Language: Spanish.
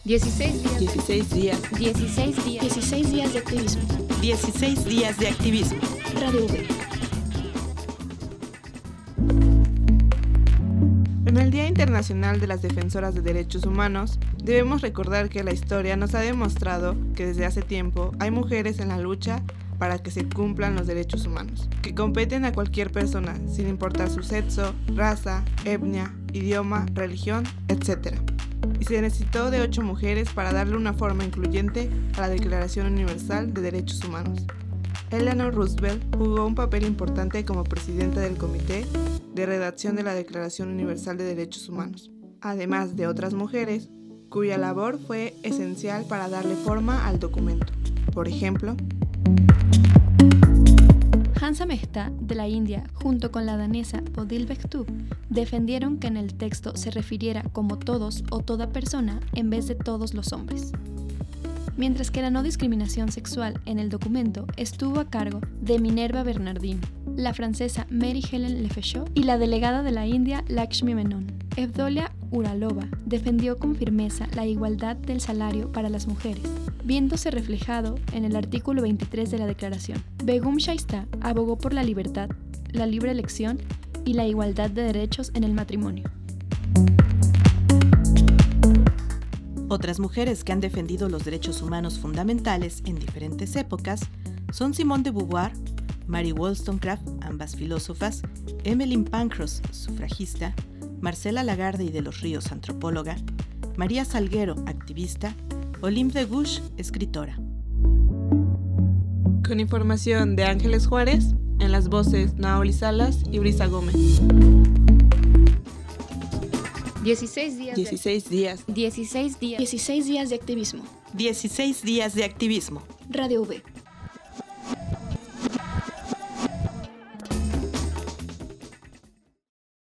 16 días. 16 días. 16 días. 16 días de activismo. 16 días de activismo. Radio V. En el Día Internacional de las Defensoras de Derechos Humanos, debemos recordar que la historia nos ha demostrado que desde hace tiempo hay mujeres en la lucha para que se cumplan los derechos humanos, que competen a cualquier persona, sin importar su sexo, raza, etnia, idioma, religión, etc. Y se necesitó de 8 mujeres para darle una forma incluyente a la Declaración Universal de Derechos Humanos. Eleanor Roosevelt jugó un papel importante como presidenta del Comité de Redacción de la Declaración Universal de Derechos Humanos, además de otras mujeres cuya labor fue esencial para darle forma al documento. Por ejemplo, Hansa Mehta, de la India, junto con la danesa Bodil Bechtoop, defendieron que en el texto se refiriera como todos o toda persona en vez de todos los hombres. Mientras que la no discriminación sexual en el documento estuvo a cargo de Minerva Bernardino, la francesa Mary Helen Lefaucheux y la delegada de la India Lakshmi Menon. Evdolia Uralova defendió con firmeza la igualdad del salario para las mujeres, viéndose reflejado en el artículo 23 de la Declaración. Begum Shaista abogó por la libertad, la libre elección y la igualdad de derechos en el matrimonio. Otras mujeres que han defendido los derechos humanos fundamentales en diferentes épocas son Simone de Beauvoir, Mary Wollstonecraft, ambas filósofas, Emmeline Pankhurst, sufragista, Marcela Lagarde y de los Ríos, antropóloga, María Salguero, activista, Olympe de Gouges, escritora. Con información de Ángeles Juárez, en las voces Naoli Salas y Brisa Gómez. 16 días. 16 días. 16 días. 16 días de activismo. 16 días de activismo. Radio V.